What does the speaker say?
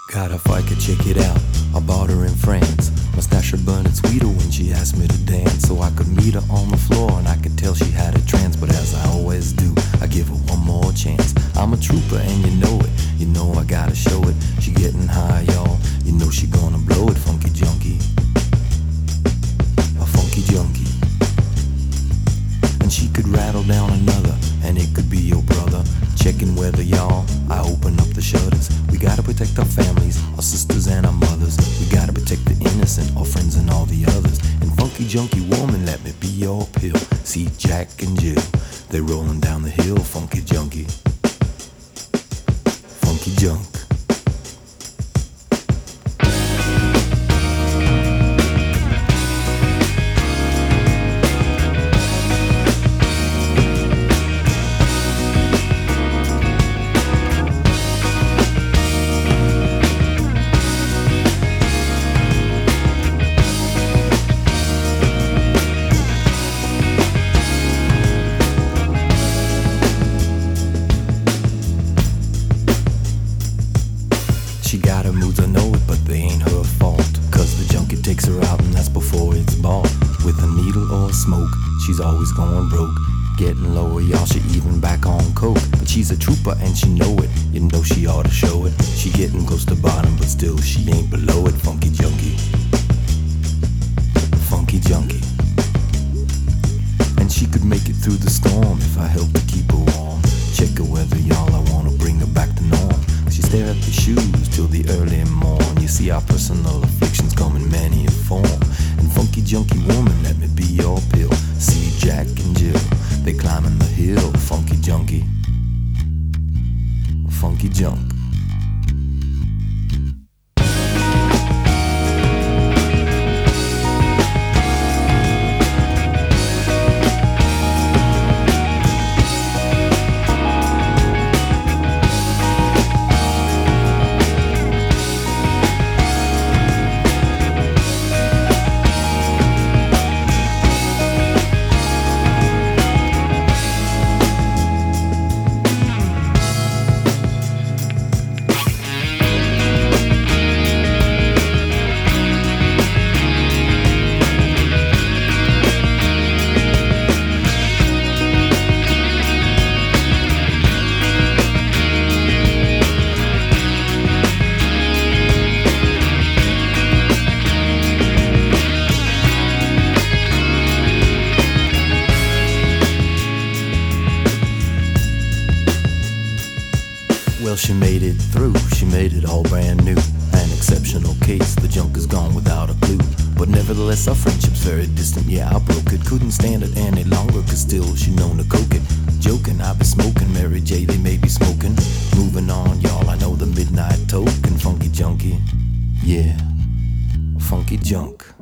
God, if I could check it out, I bought her in France. My stash her burning sweeter when she asked me to dance. So I could meet her on the floor and I could tell she had a trance. But as I always do, I give her one more chance. I'm a trooper and you know it, you know I gotta show it. She getting high, y'all, you know she gonna blow it. Funky junkie, a funky junkie. And she could rattle down another, and it could be your brother. Checking weather, y'all, I open up the shutters. We gotta protect our families, our sisters and our mothers. We gotta protect the innocent, our friends and all the others. And funky junkie woman, let me be your pill. See Jack and Jill, they rolling down the hill. Funky junkie, funky junk. She got her moods, I know it, but they ain't her fault. Cause the junkie takes her out and that's before it's bought. With a needle or smoke, she's always going broke. Getting lower, y'all, she even back on coke. But she's a trooper and she know it, you know she ought to show it. She getting close to bottom, but still she ain't below it. Funky junkie, funky junkie. And she could make it through the storm if I help to keep her warm. Check her weather, y'all, I wanna bring her back to norm. She stare at the shoes till the early morn. You see our personal afflictions come in many a form. And funky junkie woman, let me be your pill. See Jack and Jill, they climbing the hill. Funky junkie, funky junk. Well, she made it through, she made it all brand new. An exceptional case, the junk is gone without a clue. But nevertheless, our friendship's very distant, yeah, I broke it. Couldn't stand it any longer, cause still she known to coke it. Joking, I be smoking, Mary J, they may be smoking. Moving on, y'all, I know the midnight token. Funky junkie, yeah, funky junk.